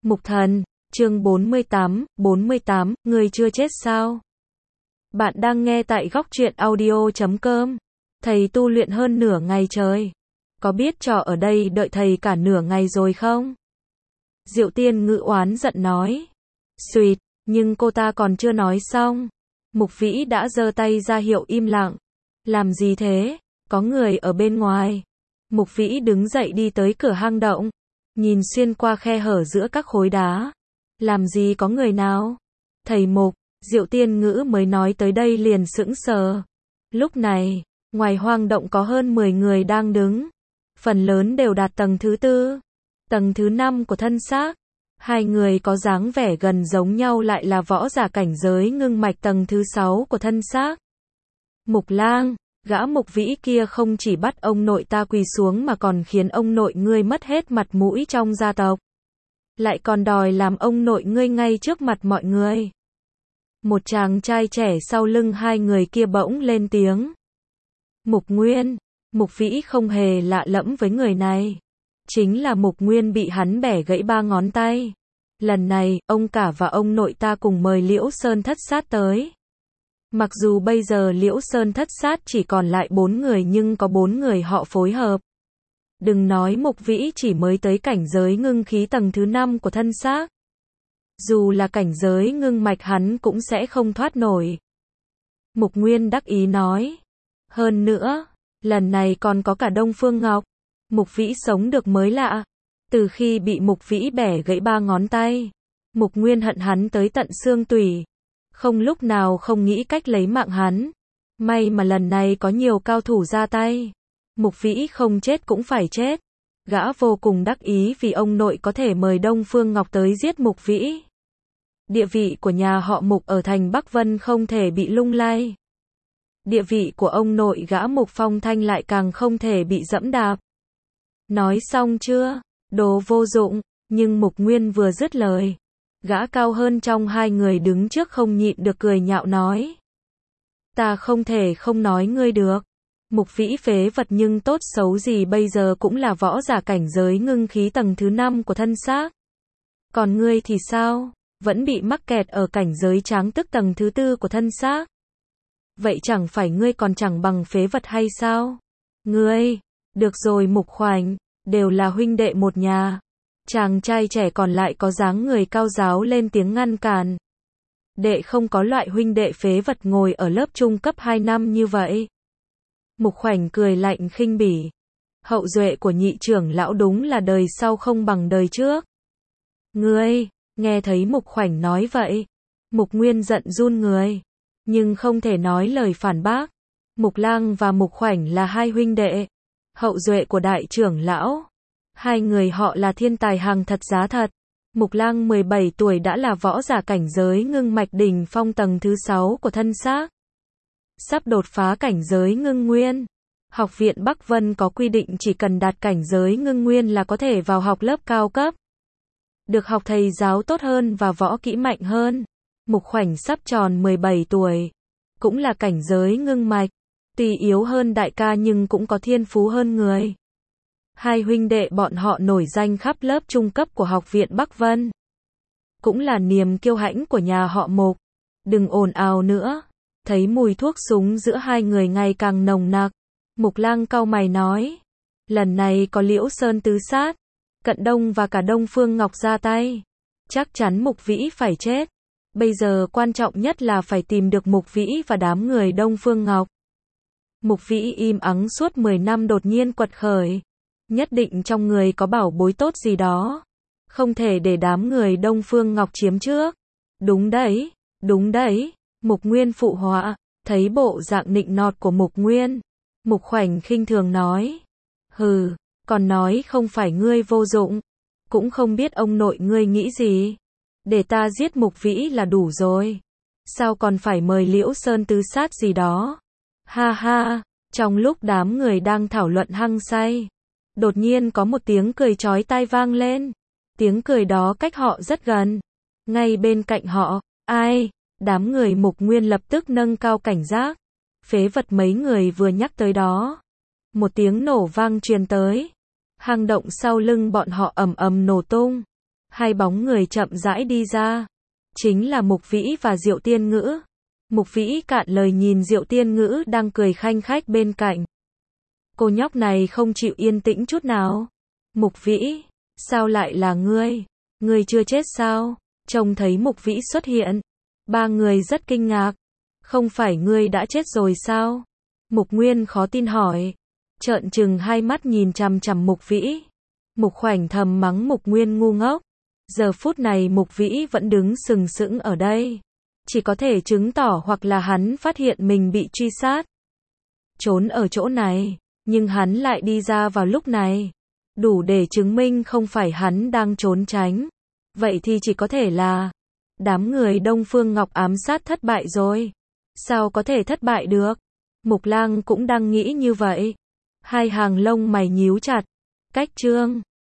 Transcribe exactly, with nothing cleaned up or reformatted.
Mục thần, chương bốn mươi tám, bốn mươi tám, người chưa chết sao? Bạn đang nghe tại góc truyện audio chấm com. Thầy tu luyện hơn nửa ngày trời. Có biết trò ở đây đợi thầy cả nửa ngày rồi không? Diệu Tiên Ngữ oán giận nói. Xuyệt, nhưng cô ta còn chưa nói xong. Mục Vĩ đã giơ tay ra hiệu im lặng. Làm gì thế? Có người ở bên ngoài. Mục Vĩ đứng dậy đi tới cửa hang động. Nhìn xuyên qua khe hở giữa các khối đá. Làm gì có người nào? Thầy Mục, Diệu Tiên Ngữ mới nói tới đây liền sững sờ. Lúc này, ngoài hoang động có hơn mười người đang đứng. Phần lớn đều đạt tầng thứ tư. Tầng thứ năm của thân xác. Hai người có dáng vẻ gần giống nhau lại là võ giả cảnh giới ngưng mạch tầng thứ sáu của thân xác. Mục Lang, gã Mục Vĩ kia không chỉ bắt ông nội ta quỳ xuống mà còn khiến ông nội ngươi mất hết mặt mũi trong gia tộc. Lại còn đòi làm ông nội ngươi ngay trước mặt mọi người. Một chàng trai trẻ sau lưng hai người kia bỗng lên tiếng. Mục Nguyên, Mục Vĩ không hề lạ lẫm với người này. Chính là Mục Nguyên bị hắn bẻ gãy ba ngón tay. Lần này, ông cả và ông nội ta cùng mời Liễu Sơn Thất Sát tới. Mặc dù bây giờ Liễu Sơn Thất Sát chỉ còn lại bốn người nhưng có bốn người họ phối hợp. Đừng nói Mục Vĩ chỉ mới tới cảnh giới ngưng khí tầng thứ năm của thân xác. Dù là cảnh giới ngưng mạch hắn cũng sẽ không thoát nổi. Mục Nguyên đắc ý nói. Hơn nữa, lần này còn có cả Đông Phương Ngọc. Mục Vĩ sống được mới lạ. Từ khi bị Mục Vĩ bẻ gãy ba ngón tay, Mục Nguyên hận hắn tới tận xương tủy. Không lúc nào không nghĩ cách lấy mạng hắn. May mà lần này có nhiều cao thủ ra tay. Mục Vĩ không chết cũng phải chết. Gã vô cùng đắc ý vì ông nội có thể mời Đông Phương Ngọc tới giết Mục Vĩ. Địa vị của nhà họ Mục ở thành Bắc Vân không thể bị lung lay. Địa vị của ông nội gã Mục Phong Thanh lại càng không thể bị dẫm đạp. Nói xong chưa? Đồ vô dụng. Nhưng Mục Nguyên vừa dứt lời, gã cao hơn trong hai người đứng trước không nhịn được cười nhạo nói. Ta không thể không nói ngươi được. Mục Vĩ phế vật nhưng tốt xấu gì bây giờ cũng là võ giả cảnh giới ngưng khí tầng thứ năm của thân xác. Còn ngươi thì sao? Vẫn bị mắc kẹt ở cảnh giới tráng tức tầng thứ tư của thân xác. Vậy chẳng phải ngươi còn chẳng bằng phế vật hay sao? Ngươi, được rồi Mục Khoảnh, đều là huynh đệ một nhà. Chàng trai trẻ còn lại có dáng người cao giáo lên tiếng ngăn cản. Đệ không có loại huynh đệ phế vật ngồi ở lớp trung cấp hai năm như vậy. Mục Khoảnh cười lạnh khinh bỉ. Hậu duệ của nhị trưởng lão đúng là đời sau không bằng đời trước. Ngươi, nghe thấy Mục Khoảnh nói vậy, Mục Nguyên giận run người, nhưng không thể nói lời phản bác. Mục Lang và Mục Khoảnh là hai huynh đệ, hậu duệ của đại trưởng lão. Hai người họ là thiên tài hàng thật giá thật. Mục Lang mười bảy tuổi đã là võ giả cảnh giới ngưng mạch đỉnh phong tầng thứ sáu của thân xác. Sắp đột phá cảnh giới ngưng nguyên. Học viện Bắc Vân có quy định chỉ cần đạt cảnh giới ngưng nguyên là có thể vào học lớp cao cấp. Được học thầy giáo tốt hơn và võ kỹ mạnh hơn. Mục Khoảnh sắp tròn mười bảy tuổi. Cũng là cảnh giới ngưng mạch. Tuy yếu hơn đại ca nhưng cũng có thiên phú hơn người. Hai huynh đệ bọn họ nổi danh khắp lớp trung cấp của học viện Bắc Vân. Cũng là niềm kiêu hãnh của nhà họ Mục. Đừng ồn ào nữa. Thấy mùi thuốc súng giữa hai người ngày càng nồng nặc. Mục Lang cau mày nói. Lần này có Liễu Sơn Tứ Sát, Cận Đông và cả Đông Phương Ngọc ra tay. Chắc chắn Mục Vĩ phải chết. Bây giờ quan trọng nhất là phải tìm được Mục Vĩ và đám người Đông Phương Ngọc. Mục Vĩ im ắng suốt mười năm đột nhiên quật khởi. Nhất định trong người có bảo bối tốt gì đó. Không thể để đám người Đông Phương Ngọc chiếm trước. Đúng đấy, đúng đấy. Mục Nguyên phụ họa. Thấy bộ dạng nịnh nọt của Mục Nguyên, Mục Khoảnh khinh thường nói. Hừ, còn nói không phải ngươi vô dụng. Cũng không biết ông nội ngươi nghĩ gì. Để ta giết Mục Vĩ là đủ rồi. Sao còn phải mời Liễu Sơn Tứ Sát gì đó. Ha ha, trong lúc đám người đang thảo luận hăng say, đột nhiên có một tiếng cười chói tai vang lên. Tiếng cười đó cách họ rất gần. Ngay bên cạnh họ, ai? Đám người Mục Nguyên lập tức nâng cao cảnh giác. Phế vật mấy người vừa nhắc tới đó. Một tiếng nổ vang truyền tới. Hang động sau lưng bọn họ ầm ầm nổ tung. Hai bóng người chậm rãi đi ra. Chính là Mục Vĩ và Diệu Tiên Ngữ. Mục Vĩ cạn lời nhìn Diệu Tiên Ngữ đang cười khanh khách bên cạnh. Cô nhóc này không chịu yên tĩnh chút nào. Mục Vĩ, sao lại là ngươi? Ngươi chưa chết sao? Trông thấy Mục Vĩ xuất hiện. Ba người rất kinh ngạc. Không phải ngươi đã chết rồi sao? Mục Nguyên khó tin hỏi. Trợn trừng hai mắt nhìn chằm chằm Mục Vĩ. Mục Khoảnh thầm mắng Mục Nguyên ngu ngốc. Giờ phút này Mục Vĩ vẫn đứng sừng sững ở đây. Chỉ có thể chứng tỏ hoặc là hắn phát hiện mình bị truy sát. Trốn ở chỗ này, nhưng hắn lại đi ra vào lúc này. Đủ để chứng minh không phải hắn đang trốn tránh. Vậy thì chỉ có thể là đám người Đông Phương Ngọc ám sát thất bại rồi. Sao có thể thất bại được? Mục Lang cũng đang nghĩ như vậy. Hai hàng lông mày nhíu chặt. Cách Trương